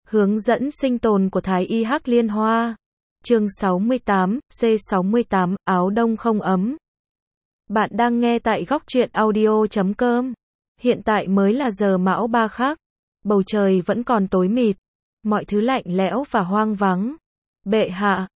Hướng dẫn sinh tồn của Thái y Hắc Liên Hoa. Chương 68, C68, áo đông không ấm. Bạn đang nghe tại góc truyện audio.com. Hiện tại mới là giờ mão 3 khắc. Bầu trời vẫn còn tối mịt. Mọi thứ lạnh lẽo và hoang vắng. Bệ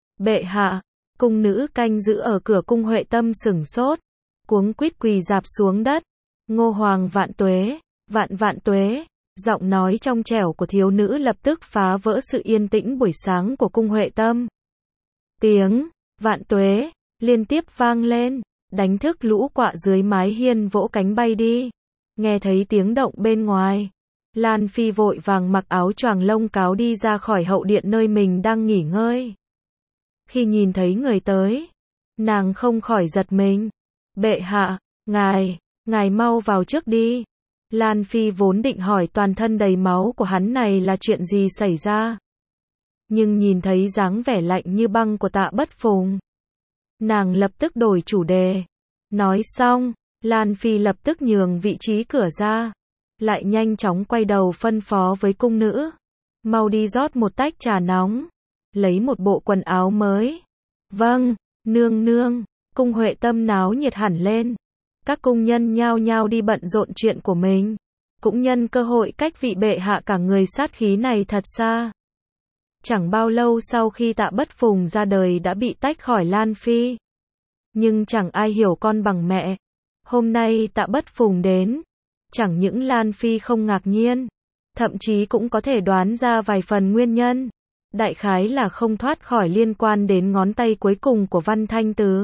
hạ, cung nữ canh giữ ở cửa cung Huệ Tâm sửng sốt. Cuống quýt quỳ rạp xuống đất. Ngô Hoàng vạn tuế, vạn tuế. Giọng nói trong trẻo của thiếu nữ lập tức phá vỡ sự yên tĩnh buổi sáng của cung Huệ Tâm. Tiếng vạn tuế liên tiếp vang lên, đánh thức lũ quạ dưới mái hiên vỗ cánh bay đi. Nghe thấy tiếng động bên ngoài, Lan Phi vội vàng mặc áo choàng lông cáo đi ra khỏi hậu điện nơi mình đang nghỉ ngơi. Khi nhìn thấy người tới, nàng không khỏi giật mình. Bệ hạ, ngài mau vào trước đi. Lan Phi vốn định hỏi toàn thân đầy máu của hắn này là chuyện gì xảy ra. Nhưng nhìn thấy dáng vẻ lạnh như băng của Tạ Bất Phùng, nàng lập tức đổi chủ đề. Nói xong, Lan Phi lập tức nhường vị trí cửa ra, lại nhanh chóng quay đầu phân phó với cung nữ. Mau đi rót một tách trà nóng, lấy một bộ quần áo mới. Vâng, nương. Cung Huệ Tâm náo nhiệt hẳn lên. Các cung nhân nhao nhao đi bận rộn chuyện của mình, cũng nhân cơ hội cách vị bệ hạ cả người sát khí này thật xa. Chẳng bao lâu sau khi Tạ Bất Phùng ra đời đã bị tách khỏi Lan Phi. Nhưng chẳng ai hiểu con bằng mẹ. Hôm nay Tạ Bất Phùng đến, chẳng những Lan Phi không ngạc nhiên, thậm chí cũng có thể đoán ra vài phần nguyên nhân. Đại khái là không thoát khỏi liên quan đến ngón tay cuối cùng của Văn Thanh Từ.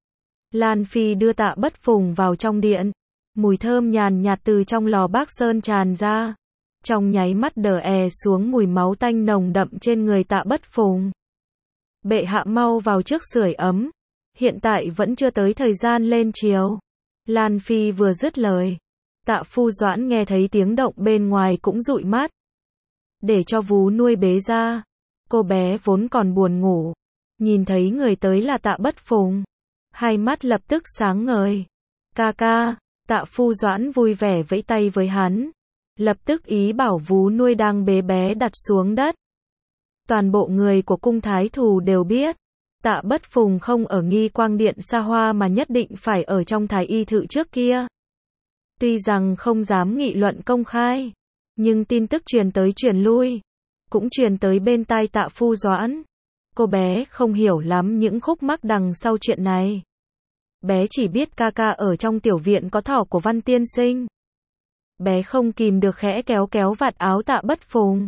Lan Phi đưa Tạ Bất Phùng vào trong điện. Mùi thơm nhàn nhạt từ trong lò bác sơn tràn ra. Trong nháy mắt đờ xuống mùi máu tanh nồng đậm trên người Tạ Bất Phùng. Bệ hạ mau vào trước sưởi ấm. Hiện tại vẫn chưa tới thời gian lên chiều. Lan Phi vừa dứt lời, Tạ Phu Doãn nghe thấy tiếng động bên ngoài cũng dụi mắt. Để cho vú nuôi bế ra. Cô bé vốn còn buồn ngủ, nhìn thấy người tới là Tạ Bất Phùng, hai mắt lập tức sáng ngời. Ca, Tạ Phu Doãn vui vẻ vẫy tay với hắn, lập tức ý bảo vú nuôi đang bế bé đặt xuống đất. Toàn bộ người của cung thái thù đều biết, Tạ Bất Phùng không ở Nghi Quang Điện xa hoa mà nhất định phải ở trong Thái y thự trước kia. Tuy rằng không dám nghị luận công khai, nhưng tin tức truyền tới truyền lui, cũng truyền tới bên tai Tạ Phu Doãn. Cô bé không hiểu lắm những khúc mắc đằng sau chuyện này. Bé chỉ biết ca ở trong tiểu viện có thỏ của Văn tiên sinh. Bé không kìm được khẽ kéo vạt áo Tạ Bất Phùng.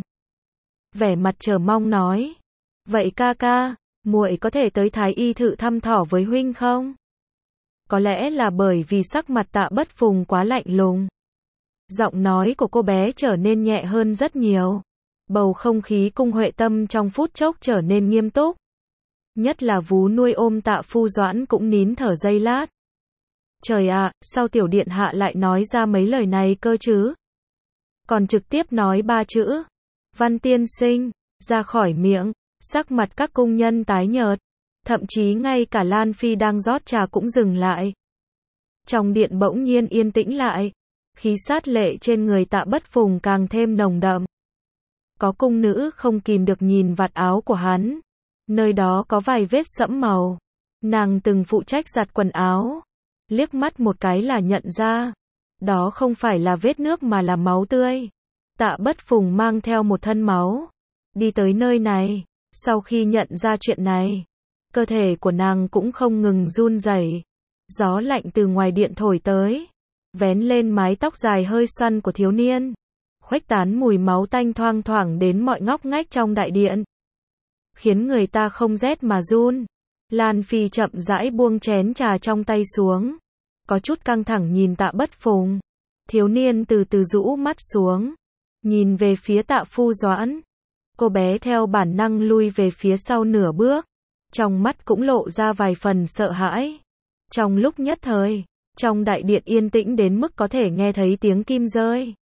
Vẻ mặt chờ mong nói. Vậy ca, muội có thể tới Thái y thự thăm thỏ với huynh không? Có lẽ là bởi vì sắc mặt Tạ Bất Phùng quá lạnh lùng, giọng nói của cô bé trở nên nhẹ hơn rất nhiều. Bầu không khí cung Huệ Tâm trong phút chốc trở nên nghiêm túc. Nhất là vú nuôi ôm Tạ Phu Doãn cũng nín thở giây lát. Trời ạ, sao tiểu điện hạ lại nói ra mấy lời này cơ chứ? Còn trực tiếp nói 3 chữ Văn tiên sinh ra khỏi miệng, sắc mặt các cung nhân tái nhợt, thậm chí ngay cả Lan Phi đang rót trà cũng dừng lại. Trong điện bỗng nhiên yên tĩnh lại, khí sát lệ trên người Tạ Bất Phùng càng thêm nồng đậm. Có cung nữ không kìm được nhìn vạt áo của hắn, nơi đó có vài vết sẫm màu. Nàng từng phụ trách giặt quần áo, liếc mắt một cái là nhận ra, đó không phải là vết nước mà là máu tươi. Tạ Bất Phùng mang theo một thân máu, đi tới nơi này. Sau khi nhận ra chuyện này, cơ thể của nàng cũng không ngừng run rẩy. Gió lạnh từ ngoài điện thổi tới, vén lên mái tóc dài hơi xoăn của thiếu niên, khuếch tán mùi máu tanh thoang thoảng đến mọi ngóc ngách trong đại điện, khiến người ta không rét mà run. Lan Phi chậm rãi buông chén trà trong tay xuống, có chút căng thẳng nhìn Tạ Bất Phùng. Thiếu niên từ từ rũ mắt xuống, nhìn về phía Tạ Phu Doãn. Cô bé theo bản năng lui về phía sau nửa bước, trong mắt cũng lộ ra vài phần sợ hãi. Trong lúc nhất thời, trong đại điện yên tĩnh đến mức có thể nghe thấy tiếng kim rơi.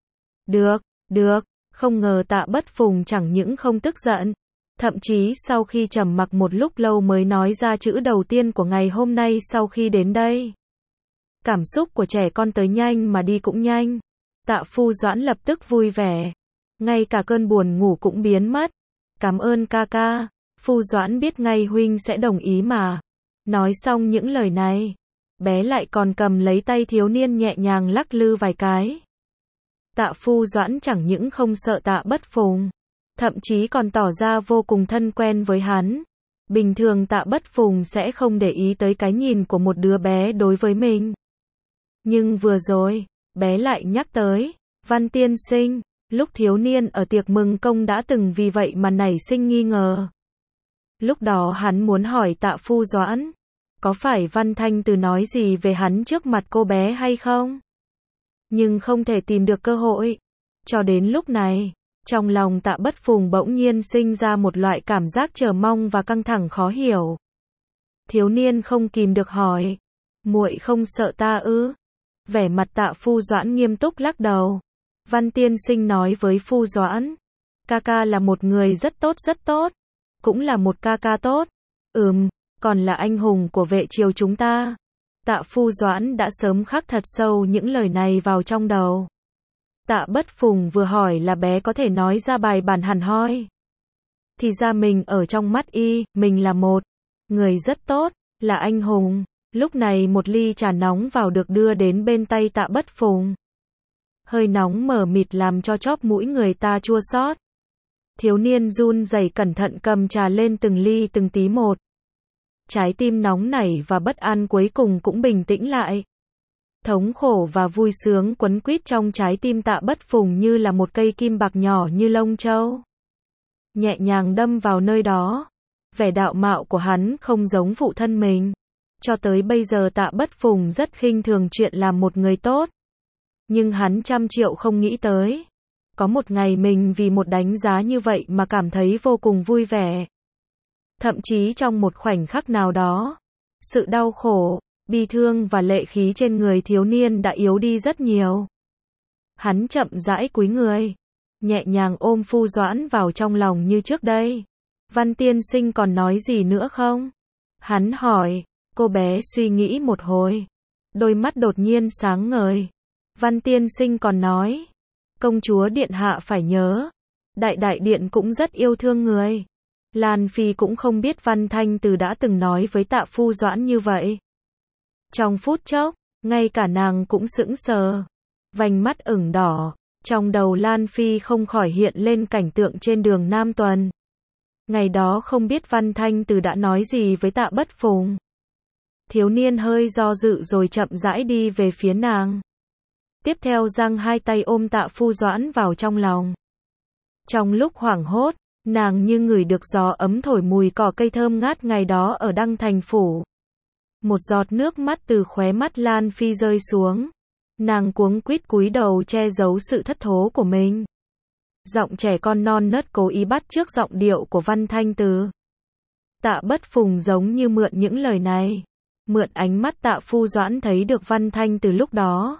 Được, không ngờ Tạ Bất Phùng chẳng những không tức giận, thậm chí sau khi trầm mặc một lúc lâu mới nói ra chữ đầu tiên của ngày hôm nay sau khi đến đây. Cảm xúc của trẻ con tới nhanh mà đi cũng nhanh. Tạ Phu Doãn lập tức vui vẻ. ngay cả cơn buồn ngủ cũng biến mất. Cảm ơn ca ca, Phu Doãn biết ngay huynh sẽ đồng ý mà. Nói xong những lời này, bé lại còn cầm lấy tay thiếu niên nhẹ nhàng lắc lư vài cái. Tạ Phu Doãn chẳng những không sợ Tạ Bất Phùng, thậm chí còn tỏ ra vô cùng thân quen với hắn. Bình thường Tạ Bất Phùng sẽ không để ý tới cái nhìn của một đứa bé đối với mình. Nhưng vừa rồi, bé lại nhắc tới, Văn tiên sinh, lúc thiếu niên ở tiệc mừng công đã từng vì vậy mà nảy sinh nghi ngờ. Lúc đó hắn muốn hỏi Tạ Phu Doãn, có phải Văn Thanh Từ nói gì về hắn trước mặt cô bé hay không? Nhưng không thể tìm được cơ hội. Cho đến lúc này, trong lòng Tạ Bất Phùng bỗng nhiên sinh ra một loại cảm giác chờ mong và căng thẳng khó hiểu. Thiếu niên không kìm được hỏi, muội không sợ ta ư? Vẻ mặt Tạ Phu Doãn nghiêm túc lắc đầu. Văn tiên sinh nói với Phu Doãn, ca ca là một người rất tốt, cũng là một ca ca tốt. Còn là anh hùng của vệ triều chúng ta. Tạ Phu Doãn đã sớm khắc thật sâu những lời này vào trong đầu. Tạ Bất Phùng vừa hỏi là bé có thể nói ra bài bản hẳn hoi. Thì ra mình ở trong mắt mình là một người rất tốt, là anh hùng. Lúc này một ly trà nóng vào được đưa đến bên tay Tạ Bất Phùng. Hơi nóng mờ mịt làm cho chóp mũi người ta chua xót. Thiếu niên run rẩy cẩn thận cầm trà lên từng ly từng tí một. Trái tim nóng nảy và bất an cuối cùng cũng bình tĩnh lại. Thống khổ và vui sướng quấn quýt trong trái tim Tạ Bất Phùng như là một cây kim bạc nhỏ như lông châu. Nhẹ nhàng đâm vào nơi đó. Vẻ đạo mạo của hắn không giống phụ thân mình. Cho tới bây giờ Tạ Bất Phùng rất khinh thường chuyện làm một người tốt. Nhưng hắn trăm triệu không nghĩ tới. Có một ngày mình vì một đánh giá như vậy mà cảm thấy vô cùng vui vẻ. Thậm chí trong một khoảnh khắc nào đó, sự đau khổ, bi thương và lệ khí trên người thiếu niên đã yếu đi rất nhiều. Hắn chậm rãi cúi người, nhẹ nhàng ôm Phu Doãn vào trong lòng như trước đây. Văn tiên sinh còn nói gì nữa không? Hắn hỏi, cô bé suy nghĩ một hồi. Đôi mắt đột nhiên sáng ngời. Văn tiên sinh còn nói, công chúa điện hạ phải nhớ, đại điện cũng rất yêu thương người. Lan Phi cũng không biết Văn Thanh Từ đã từng nói với Tạ Phu Doãn như vậy. Trong phút chốc, ngay cả nàng cũng sững sờ. Vành mắt ửng đỏ, trong đầu Lan Phi không khỏi hiện lên cảnh tượng trên đường Nam Tuần. Ngày đó không biết Văn Thanh Từ đã nói gì với Tạ Bất Phùng. Thiếu niên hơi do dự rồi chậm rãi đi về phía nàng. Tiếp theo giang hai tay ôm Tạ Phu Doãn vào trong lòng. Trong lúc hoảng hốt, nàng như ngửi được gió ấm thổi mùi cỏ cây thơm ngát ngày đó ở Đăng Thành Phủ. Một giọt nước mắt từ khóe mắt Lan Phi rơi xuống. Nàng cuống quýt cúi đầu che giấu sự thất thố của mình. Giọng trẻ con non nớt cố ý bắt chước giọng điệu của Văn Thanh Từ. Tạ Bất Phùng giống như mượn những lời này. Mượn ánh mắt Tạ Phu Doãn thấy được Văn Thanh Từ lúc đó.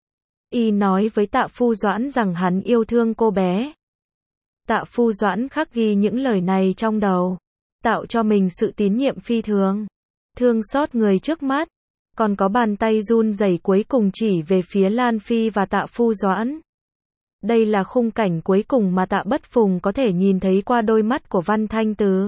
Y nói với Tạ Phu Doãn rằng hắn yêu thương cô bé. Tạ Phu Doãn khắc ghi những lời này trong đầu, tạo cho mình sự tín nhiệm phi thường, thương xót người trước mắt, còn có bàn tay run rẩy cuối cùng chỉ về phía Lan Phi và Tạ Phu Doãn. Đây là khung cảnh cuối cùng mà Tạ Bất Phùng có thể nhìn thấy qua đôi mắt của Văn Thanh Từ.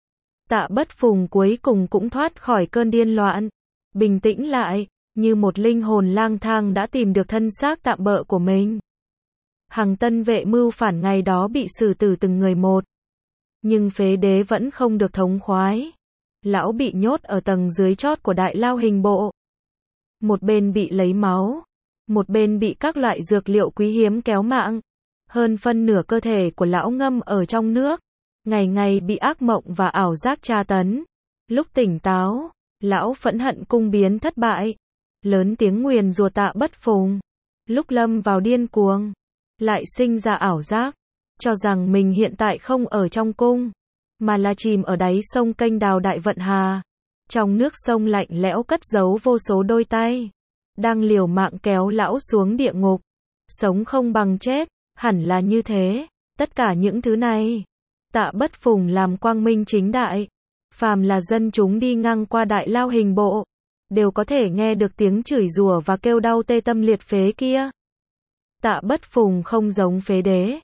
Tạ Bất Phùng cuối cùng cũng thoát khỏi cơn điên loạn, bình tĩnh lại, như một linh hồn lang thang đã tìm được thân xác tạm bợ của mình. Hằng Tân vệ mưu phản ngày đó bị xử tử từng người một. Nhưng phế đế vẫn không được thống khoái. Lão bị nhốt ở tầng dưới chót của đại lao hình bộ. Một bên bị lấy máu, một bên bị các loại dược liệu quý hiếm kéo mạng. Hơn phân nửa cơ thể của lão ngâm ở trong nước. Ngày ngày bị ác mộng và ảo giác tra tấn. Lúc tỉnh táo, lão phẫn hận cung biến thất bại. Lớn tiếng nguyền rủa Tạ Bất Phùng. Lúc lâm vào điên cuồng, lại sinh ra ảo giác, cho rằng mình hiện tại không ở trong cung, mà là chìm ở đáy sông kênh đào Đại Vận Hà. Trong nước sông lạnh lẽo cất giấu vô số đôi tay, đang liều mạng kéo lão xuống địa ngục. Sống không bằng chết, hẳn là như thế. Tất cả những thứ này, Tạ Bất Phùng làm quang minh chính đại. Phàm là dân chúng đi ngang qua đại lao hình bộ, đều có thể nghe được tiếng chửi rủa và kêu đau tê tâm liệt phế kia. Tạ Bất Phùng không giống phế đế,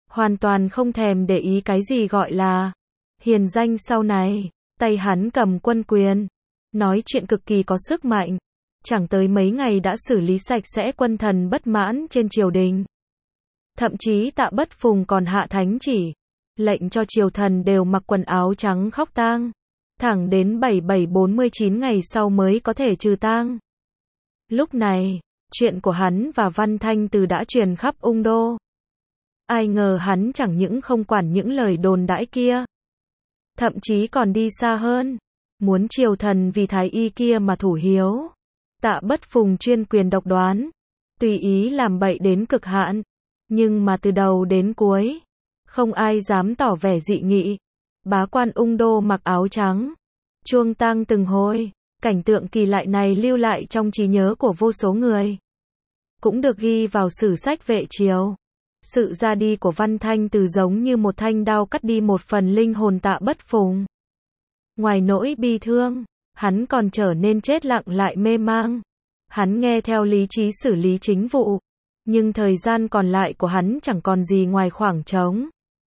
hoàn toàn không thèm để ý cái gì gọi là hiền danh sau này. Tay hắn cầm quân quyền, nói chuyện cực kỳ có sức mạnh, chẳng tới mấy ngày đã xử lý sạch sẽ quân thần bất mãn trên triều đình. Thậm chí Tạ Bất Phùng còn hạ thánh chỉ, lệnh cho triều thần đều mặc quần áo trắng khóc tang, thẳng đến 7749 ngày sau mới có thể trừ tang. Lúc này, chuyện của hắn và Văn Thanh Từ đã truyền khắp Ung Đô. Ai ngờ hắn chẳng những không quản những lời đồn đãi kia, thậm chí còn đi xa hơn, muốn triều thần vì thái y kia mà thủ hiếu. Tạ Bất Phùng chuyên quyền độc đoán, tùy ý làm bậy đến cực hạn, nhưng mà từ đầu đến cuối, không ai dám tỏ vẻ dị nghị. Bá quan Ung Đô mặc áo trắng, chuông tang từng hồi, cảnh tượng kỳ lạ này lưu lại trong trí nhớ của vô số người, cũng được ghi vào sử sách vệ triều. Sự ra đi của Văn Thanh Từ giống như một thanh đao cắt đi một phần linh hồn Tạ Bất Phùng. Ngoài nỗi bi thương, hắn còn trở nên chết lặng lại mê mang. Hắn nghe theo lý trí xử lý chính vụ, nhưng thời gian còn lại của hắn chẳng còn gì ngoài khoảng trống.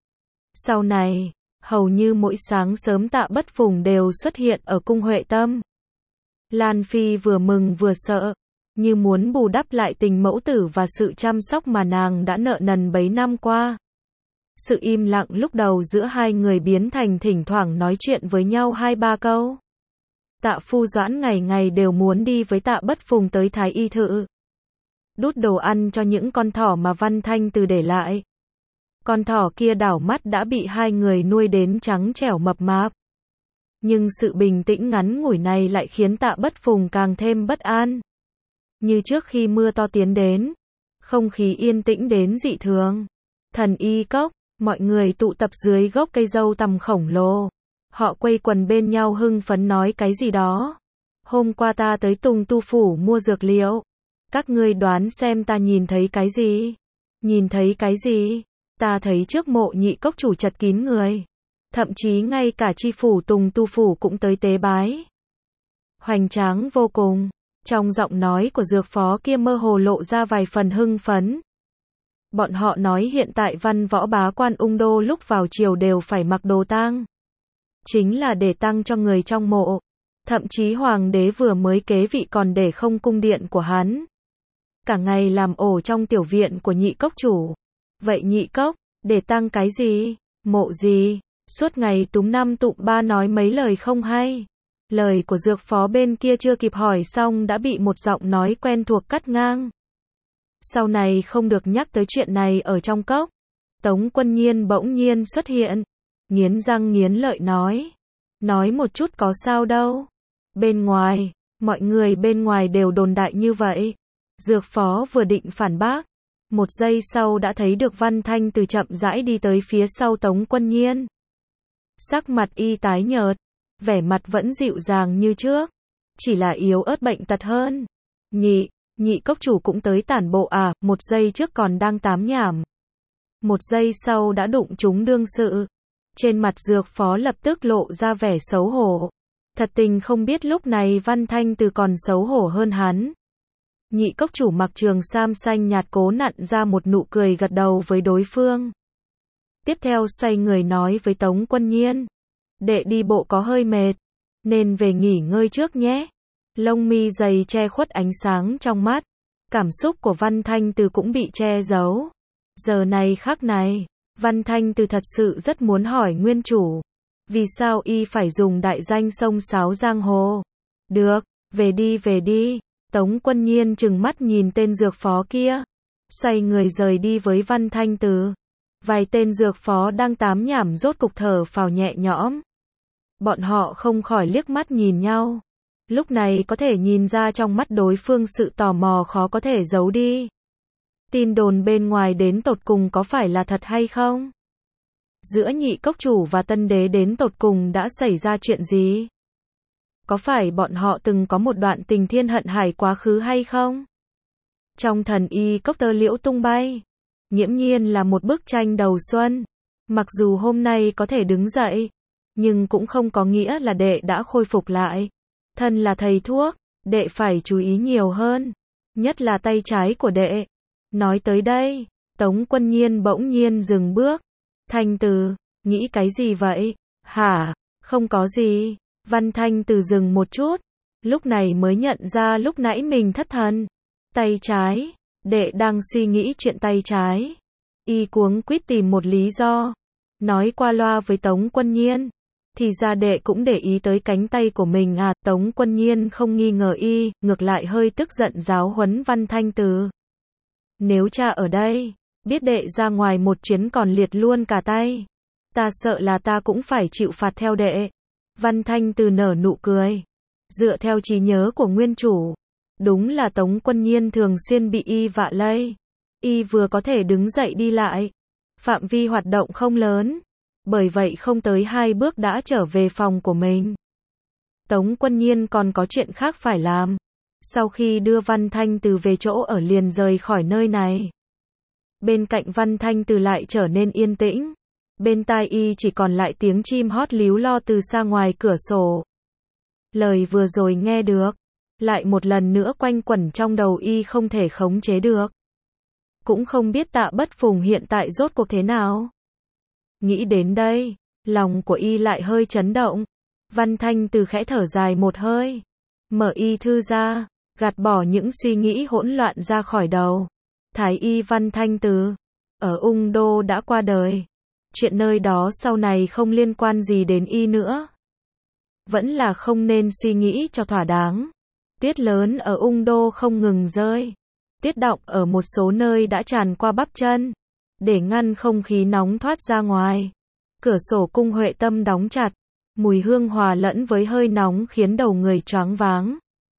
Sau này, hầu như mỗi sáng sớm Tạ Bất Phùng đều xuất hiện ở cung Huệ Tâm. Lan Phi vừa mừng vừa sợ, như muốn bù đắp lại tình mẫu tử và sự chăm sóc mà nàng đã nợ nần bấy năm qua. Sự im lặng lúc đầu giữa hai người biến thành thỉnh thoảng nói chuyện với nhau 2-3 câu. Tạ Phu Doãn ngày ngày đều muốn đi với Tạ Bất Phùng tới Thái Y Thự, đút đồ ăn cho những con thỏ mà Văn Thanh Từ để lại. Con thỏ kia đảo mắt đã bị hai người nuôi đến trắng trẻo mập mạp. Nhưng sự bình tĩnh ngắn ngủi này lại khiến Tạ Bất Phùng càng thêm bất an. Như trước khi mưa to tiến đến, không khí yên tĩnh đến dị thường. Thần y cốc, mọi người tụ tập dưới gốc cây dâu tằm khổng lồ. Họ quây quần bên nhau hưng phấn nói cái gì đó. Hôm qua ta tới Tùng Tu Phủ mua dược liệu. Các ngươi đoán xem ta nhìn thấy cái gì? Nhìn thấy cái gì? Ta thấy trước mộ Nhị Cốc chủ chật kín người. Thậm chí ngay cả tri phủ Tùng Tu Phủ cũng tới tế bái. Hoành tráng vô cùng. Trong giọng nói của dược phó kia mơ hồ lộ ra vài phần hưng phấn. Bọn họ nói hiện tại văn võ bá quan Ung Đô lúc vào triều đều phải mặc đồ tang. Chính là để tang cho người trong mộ. Thậm chí hoàng đế vừa mới kế vị còn để không cung điện của hắn. Cả ngày làm ổ trong tiểu viện của Nhị Cốc chủ. Vậy Nhị Cốc, để tang cái gì? Mộ gì? Suốt ngày túm năm tụm ba nói mấy lời không hay. Lời của dược phó bên kia chưa kịp hỏi xong đã bị một giọng nói quen thuộc cắt ngang. Sau này không được nhắc tới chuyện này ở trong cốc. Tống Quân Nhiên bỗng nhiên xuất hiện, nghiến răng nghiến lợi nói một chút có sao đâu. Bên ngoài, mọi người bên ngoài đều đồn đại như vậy. Dược phó vừa định phản bác, một giây sau đã thấy được Văn Thanh Từ chậm rãi đi tới phía sau Tống Quân Nhiên. Sắc mặt y tái nhợt, vẻ mặt vẫn dịu dàng như trước, chỉ là yếu ớt bệnh tật hơn. Nhị Cốc chủ cũng tới tản bộ à? Một giây trước còn đang tám nhảm, một giây sau đã đụng trúng đương sự. Trên mặt dược phó lập tức lộ ra vẻ xấu hổ. Thật tình không biết lúc này Văn Thanh Từ còn xấu hổ hơn hắn. Nhị Cốc chủ mặc trường sam xanh nhạt cố nặn ra một nụ cười gật đầu với đối phương. Tiếp theo xoay người nói với Tống Quân Nhiên. Đệ đi bộ có hơi mệt, nên về nghỉ ngơi trước nhé. Lông mi dày che khuất ánh sáng trong mắt. Cảm xúc của Văn Thanh Từ cũng bị che giấu. Giờ này khắc này, Văn Thanh Từ thật sự rất muốn hỏi nguyên chủ. Vì sao y phải dùng đại danh xông xáo giang hồ? Được, về đi. Tống Quân Nhiên trừng mắt nhìn tên dược phó kia. Xoay người rời đi với Văn Thanh Từ. Vài tên dược phó đang tám nhảm rốt cục thở phào nhẹ nhõm. Bọn họ không khỏi liếc mắt nhìn nhau. Lúc này có thể nhìn ra trong mắt đối phương sự tò mò khó có thể giấu đi. Tin đồn bên ngoài đến tột cùng có phải là thật hay không? Giữa Nhị Cốc chủ và Tân Đế đến tột cùng đã xảy ra chuyện gì? Có phải bọn họ từng có một đoạn tình thiên hận hải quá khứ hay không? Trong Thần Y Cốc tơ liễu tung bay, nghiễm nhiên là một bức tranh đầu xuân. Mặc dù hôm nay có thể đứng dậy, nhưng cũng không có nghĩa là đệ đã khôi phục lại. Thân là thầy thuốc, đệ phải chú ý nhiều hơn, nhất là tay trái của đệ. Nói tới đây, Tống Quân Nhiên bỗng nhiên dừng bước. Thanh Từ, nghĩ cái gì vậy? Hả? Không có gì. Văn Thanh Từ dừng một chút, lúc này mới nhận ra lúc nãy mình thất thần. Tay trái, đệ đang suy nghĩ chuyện tay trái. Y cuống quýt tìm một lý do, nói qua loa với Tống Quân Nhiên. Thì ra đệ cũng để ý tới cánh tay của mình à? Tống Quân Nhiên không nghi ngờ y, ngược lại hơi tức giận giáo huấn Văn Thanh Từ. Nếu cha ở đây, biết đệ ra ngoài một chuyến còn liệt luôn cả tay. Ta sợ là ta cũng phải chịu phạt theo đệ. Văn Thanh Từ nở nụ cười. Dựa theo trí nhớ của nguyên chủ, đúng là Tống Quân Nhiên thường xuyên bị y vạ lây. Y vừa có thể đứng dậy đi lại, phạm vi hoạt động không lớn, bởi vậy không tới 2 bước đã trở về phòng của mình. Tống Quân Nhiên còn có chuyện khác phải làm. Sau khi đưa Văn Thanh Từ về chỗ ở liền rời khỏi nơi này. Bên cạnh Văn Thanh Từ lại trở nên yên tĩnh. Bên tai y chỉ còn lại tiếng chim hót líu lo từ xa ngoài cửa sổ. Lời vừa rồi nghe được, lại một lần nữa quanh quẩn trong đầu y không thể khống chế được. Cũng không biết Tạ Bất Phùng hiện tại rốt cuộc thế nào. Nghĩ đến đây, lòng của y lại hơi chấn động. Văn Thanh Từ khẽ thở dài một hơi, mở y thư ra, gạt bỏ những suy nghĩ hỗn loạn ra khỏi đầu. Thái y Văn Thanh Từ, ở Ung Đô đã qua đời. Chuyện nơi đó sau này không liên quan gì đến y nữa. Vẫn là không nên suy nghĩ cho thỏa đáng. Tuyết lớn ở Ung Đô không ngừng rơi. Tuyết đọng ở một số nơi đã tràn qua bắp chân, để ngăn không khí nóng thoát ra ngoài. Cửa sổ cung Huệ Tâm đóng chặt, mùi hương hòa lẫn với hơi nóng khiến đầu người choáng váng.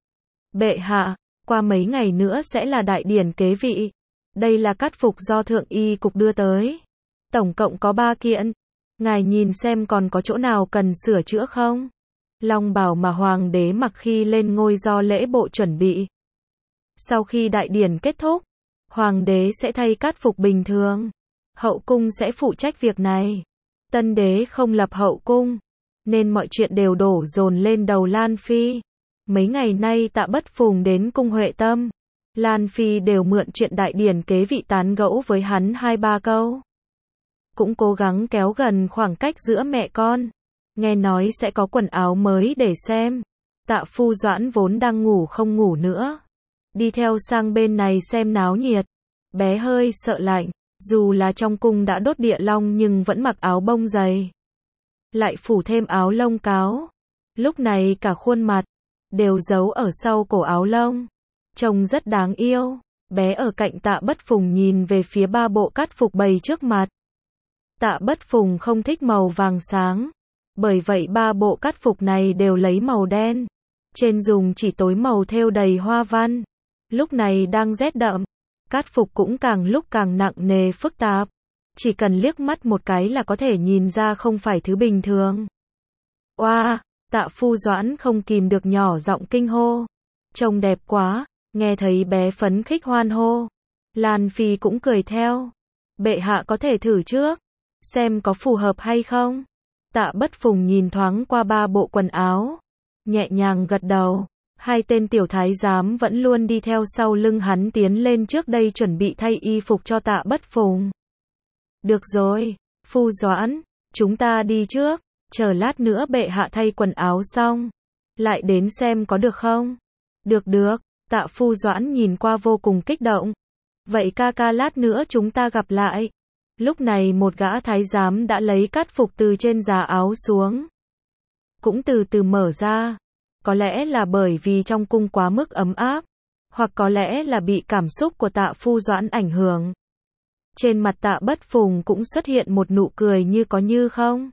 Bệ hạ, qua mấy ngày nữa sẽ là đại điển kế vị. Đây là cát phục do Thượng Y Cục đưa tới. Tổng cộng có 3 kiện. Ngài nhìn xem còn có chỗ nào cần sửa chữa không? Long bào mà hoàng đế mặc khi lên ngôi do lễ bộ chuẩn bị. Sau khi đại điển kết thúc, hoàng đế sẽ thay cát phục bình thường. Hậu cung sẽ phụ trách việc này. Tân đế không lập hậu cung, nên mọi chuyện đều đổ dồn lên đầu Lan Phi. Mấy ngày nay Tạ Bất Phùng đến cung Huệ Tâm, Lan Phi đều mượn chuyện đại điển kế vị tán gẫu với hắn 2-3 câu. Cũng cố gắng kéo gần khoảng cách giữa mẹ con. Nghe nói sẽ có quần áo mới để xem. Tạ Phu Doãn vốn đang ngủ không ngủ nữa, đi theo sang bên này xem náo nhiệt. Bé hơi sợ lạnh, dù là trong cung đã đốt địa long nhưng vẫn mặc áo bông dày, lại phủ thêm áo lông cáo. Lúc này cả khuôn mặt đều giấu ở sau cổ áo lông, trông rất đáng yêu. Bé ở cạnh Tạ Bất Phùng nhìn về phía 3 bộ cát phục bày trước mặt. Tạ Bất Phùng không thích màu vàng sáng, bởi vậy 3 bộ cát phục này đều lấy màu đen, trên dùng chỉ tối màu thêu đầy hoa văn. Lúc này đang rét đậm, cát phục cũng càng lúc càng nặng nề phức tạp, chỉ cần liếc mắt một cái là có thể nhìn ra không phải thứ bình thường. Oa, Tạ Phu Doãn không kìm được nhỏ giọng kinh hô. Trông đẹp quá. Nghe thấy bé phấn khích hoan hô, Lan Phi cũng cười theo. Bệ hạ có thể thử trước, xem có phù hợp hay không. Tạ Bất Phùng nhìn thoáng qua 3 bộ quần áo, nhẹ nhàng gật đầu. 2 tên tiểu thái giám vẫn luôn đi theo sau lưng hắn tiến lên trước đây chuẩn bị thay y phục cho Tạ Bất Phùng. Được rồi, Phu Doãn, chúng ta đi trước, chờ lát nữa bệ hạ thay quần áo xong, lại đến xem có được không? Được được. Tạ Phu Doãn nhìn qua vô cùng kích động. Vậy ca ca lát nữa chúng ta gặp lại. Lúc này một gã thái giám đã lấy cát phục từ trên giá áo xuống, cũng từ từ mở ra. Có lẽ là bởi vì trong cung quá mức ấm áp, hoặc có lẽ là bị cảm xúc của Tạ Phu Doãn ảnh hưởng. Trên mặt Tạ Bất Phùng cũng xuất hiện một nụ cười như có như không.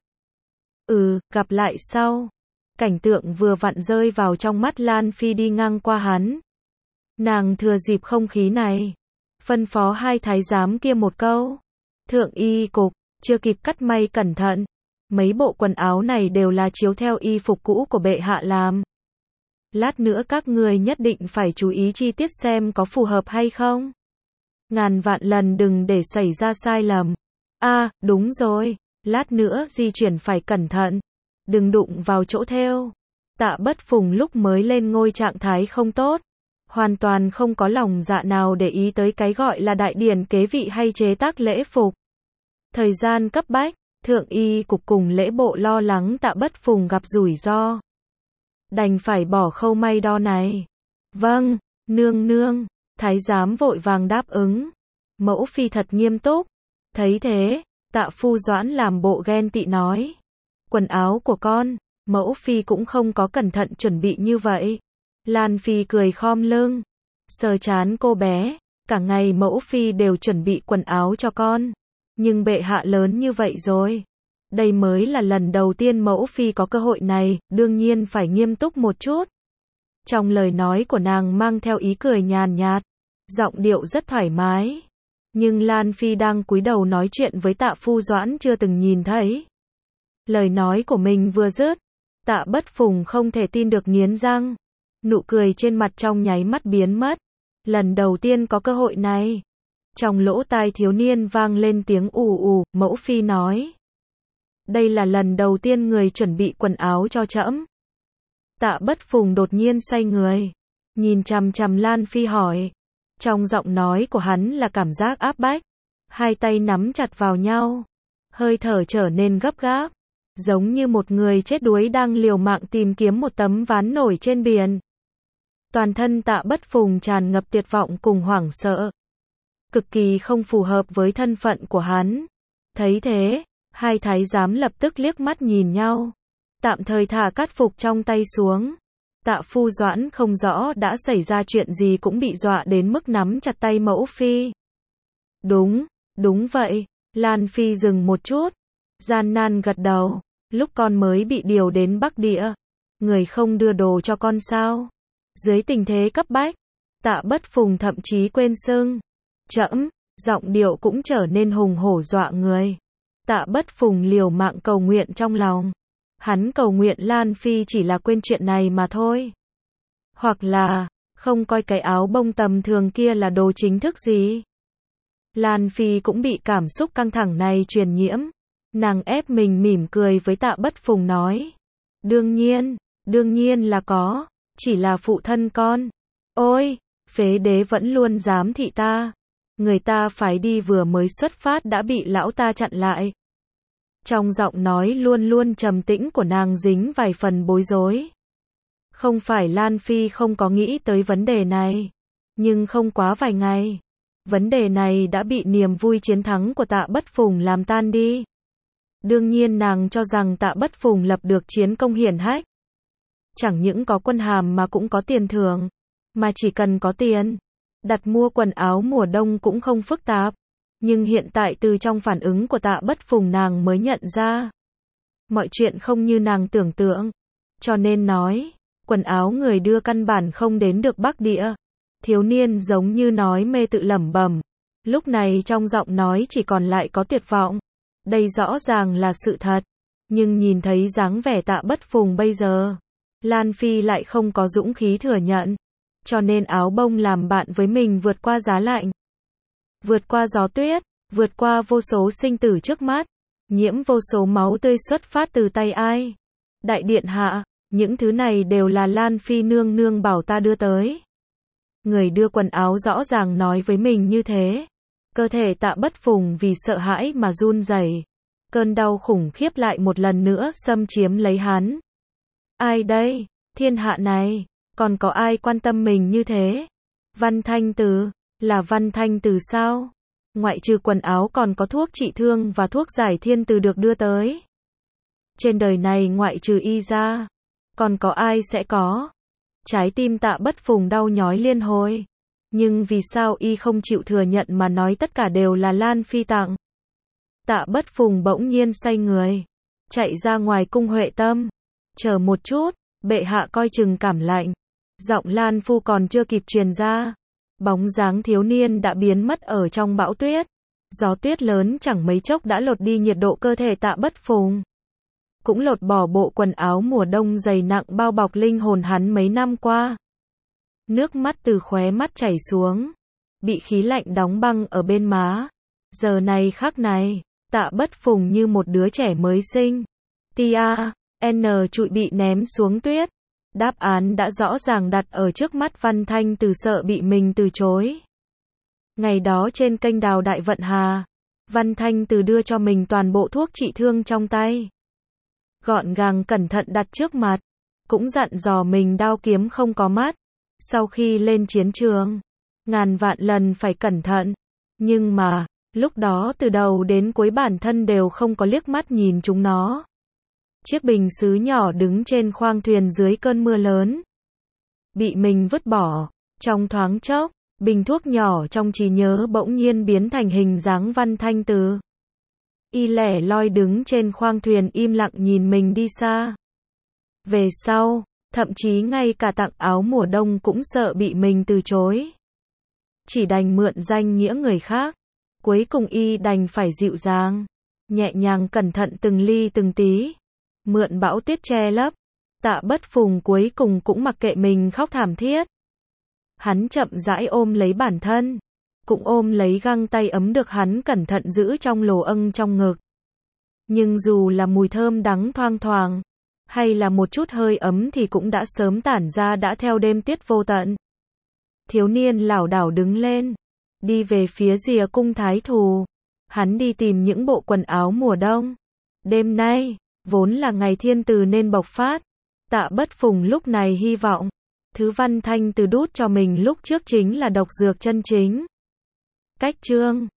Gặp lại sau. Cảnh tượng vừa vặn rơi vào trong mắt Lan Phi đi ngang qua hắn. Nàng thừa dịp không khí này, phân phó 2 thái giám kia một câu. Thượng Y Cục, chưa kịp cắt may cẩn thận. Mấy bộ quần áo này đều là chiếu theo y phục cũ của bệ hạ làm. Lát nữa các người nhất định phải chú ý chi tiết xem có phù hợp hay không. Ngàn vạn lần đừng để xảy ra sai lầm. Đúng rồi, lát nữa di chuyển phải cẩn thận, đừng đụng vào chỗ thêu. Tạ Bất Phùng lúc mới lên ngôi trạng thái không tốt, hoàn toàn không có lòng dạ nào để ý tới cái gọi là đại điển kế vị hay chế tác lễ phục. Thời gian cấp bách, thượng y cục cùng lễ bộ lo lắng Tạ Bất Phùng gặp rủi ro, đành phải bỏ khâu may đo này. Vâng, nương nương, thái giám vội vàng đáp ứng. Mẫu phi thật nghiêm túc. Thấy thế, Tạ Phu Doãn làm bộ ghen tị nói, quần áo của con, mẫu phi cũng không có cẩn thận chuẩn bị như vậy. Lan phi cười khom lưng, sờ trán cô bé, cả ngày mẫu phi đều chuẩn bị quần áo cho con, nhưng bệ hạ lớn như vậy rồi, đây mới là lần đầu tiên mẫu phi có cơ hội này, đương nhiên phải nghiêm túc một chút. Trong lời nói của nàng mang theo ý cười nhàn nhạt, giọng điệu rất thoải mái. Nhưng Lan phi đang cúi đầu nói chuyện với Tạ Phu Doãn chưa từng nhìn thấy. Lời nói của mình vừa dứt, Tạ Bất Phùng không thể tin được nghiến răng, nụ cười trên mặt trong nháy mắt biến mất. Lần đầu tiên có cơ hội này. Trong lỗ tai thiếu niên vang lên tiếng ù ù, mẫu phi nói, đây là lần đầu tiên người chuẩn bị quần áo cho trẫm. Tạ Bất Phùng đột nhiên xoay người, nhìn chằm chằm Lan phi hỏi. Trong giọng nói của hắn là cảm giác áp bách, hai tay nắm chặt vào nhau, hơi thở trở nên gấp gáp, giống như một người chết đuối đang liều mạng tìm kiếm một tấm ván nổi trên biển. Toàn thân Tạ Bất Phùng tràn ngập tuyệt vọng cùng hoảng sợ, cực kỳ không phù hợp với thân phận của hắn. Thấy thế, hai thái giám lập tức liếc mắt nhìn nhau, tạm thời thả cát phục trong tay xuống. Tạ Phu Doãn không rõ đã xảy ra chuyện gì cũng bị dọa đến mức nắm chặt tay mẫu phi. Đúng vậy. Lan phi dừng một chút, gian nan gật đầu, lúc con mới bị điều đến Bắc Địa, người không đưa đồ cho con sao? Dưới tình thế cấp bách, Tạ Bất Phùng thậm chí quên xưng trẫm, giọng điệu cũng trở nên hùng hổ dọa người. Tạ Bất Phùng liều mạng cầu nguyện trong lòng. Hắn cầu nguyện Lan phi chỉ là quên chuyện này mà thôi. Hoặc là, không coi cái áo bông tầm thường kia là đồ chính thức gì. Lan phi cũng bị cảm xúc căng thẳng này truyền nhiễm. Nàng ép mình mỉm cười với Tạ Bất Phùng nói. Đương nhiên là có, chỉ là phụ thân con. Ôi, phế đế vẫn luôn giám thị ta. Người ta phái đi vừa mới xuất phát đã bị lão ta chặn lại. Trong giọng nói luôn luôn trầm tĩnh của nàng dính vài phần bối rối. Không phải Lan phi không có nghĩ tới vấn đề này, nhưng không quá vài ngày, vấn đề này đã bị niềm vui chiến thắng của Tạ Bất Phùng làm tan đi. Đương nhiên nàng cho rằng Tạ Bất Phùng lập được chiến công hiển hách, chẳng những có quân hàm mà cũng có tiền thưởng, mà chỉ cần có tiền, đặt mua quần áo mùa đông cũng không phức tạp. Nhưng hiện tại từ trong phản ứng của Tạ Bất Phùng nàng mới nhận ra, mọi chuyện không như nàng tưởng tượng. Cho nên nói, quần áo người đưa căn bản không đến được Bắc Địa. Thiếu niên giống như nói mê tự lẩm bẩm. Lúc này trong giọng nói chỉ còn lại có tuyệt vọng. Đây rõ ràng là sự thật. Nhưng nhìn thấy dáng vẻ Tạ Bất Phùng bây giờ, Lan phi lại không có dũng khí thừa nhận. Cho nên áo bông làm bạn với mình vượt qua giá lạnh, vượt qua gió tuyết, vượt qua vô số sinh tử trước mắt, nhiễm vô số máu tươi xuất phát từ tay ai. Đại điện hạ, những thứ này đều là Lan phi nương nương bảo ta đưa tới. Người đưa quần áo rõ ràng nói với mình như thế. Cơ thể Tạ Bất Phùng vì sợ hãi mà run rẩy. Cơn đau khủng khiếp lại một lần nữa xâm chiếm lấy hắn. Ai đây? Thiên hạ này, còn có ai quan tâm mình như thế? Văn Thanh Từ, là Văn Thanh Từ sao? Ngoại trừ quần áo còn có thuốc trị thương và thuốc giải thiên từ được đưa tới. Trên đời này ngoại trừ y ra, còn có ai sẽ có? Trái tim Tạ Bất Phùng đau nhói liên hồi. Nhưng vì sao y không chịu thừa nhận mà nói tất cả đều là Lan phi tặng? Tạ Bất Phùng bỗng nhiên xoay người, chạy ra ngoài cung Huệ Tâm. Chờ một chút, bệ hạ coi chừng cảm lạnh. Giọng Lan phu còn chưa kịp truyền ra, bóng dáng thiếu niên đã biến mất ở trong bão tuyết. Gió tuyết lớn chẳng mấy chốc đã lột đi nhiệt độ cơ thể Tạ Bất Phùng, cũng lột bỏ bộ quần áo mùa đông dày nặng bao bọc linh hồn hắn mấy năm qua. Nước mắt từ khóe mắt chảy xuống, bị khí lạnh đóng băng ở bên má. Giờ này khắc này, Tạ Bất Phùng như một đứa trẻ mới sinh. Tia, N trụi bị ném xuống tuyết. Đáp án đã rõ ràng đặt ở trước mắt Văn Thanh Từ, sợ bị mình từ chối. Ngày đó trên kênh đào Đại Vận Hà, Văn Thanh Từ đưa cho mình toàn bộ thuốc trị thương trong tay. Gọn gàng cẩn thận đặt trước mặt, cũng dặn dò mình đao kiếm không có mắt. Sau khi lên chiến trường, ngàn vạn lần phải cẩn thận. Nhưng mà, lúc đó từ đầu đến cuối bản thân đều không có liếc mắt nhìn chúng nó. Chiếc bình sứ nhỏ đứng trên khoang thuyền dưới cơn mưa lớn, bị mình vứt bỏ. Trong thoáng chốc, bình thuốc nhỏ trong trí nhớ bỗng nhiên biến thành hình dáng Văn Thanh Từ. Y lẻ loi đứng trên khoang thuyền im lặng nhìn mình đi xa. Về sau, thậm chí ngay cả tặng áo mùa đông cũng sợ bị mình từ chối. Chỉ đành mượn danh nghĩa người khác. Cuối cùng y đành phải dịu dàng, nhẹ nhàng cẩn thận từng ly từng tí. Mượn bão tuyết che lấp. Tạ Bất Phùng cuối cùng cũng mặc kệ mình khóc thảm thiết. Hắn chậm rãi ôm lấy bản thân, cũng ôm lấy găng tay ấm được hắn cẩn thận giữ trong lồ âng trong ngực. Nhưng dù là mùi thơm đắng thoang thoảng, hay là một chút hơi ấm thì cũng đã sớm tản ra đã theo đêm tuyết vô tận. Thiếu niên lảo đảo đứng lên, đi về phía rìa cung thái thù. Hắn đi tìm những bộ quần áo mùa đông. Đêm nay, vốn là ngày thiên từ nên bộc phát. Tạ Bất Phùng lúc này hy vọng, thứ Văn Thanh Từ đút cho mình lúc trước chính là độc dược chân chính. Cách chương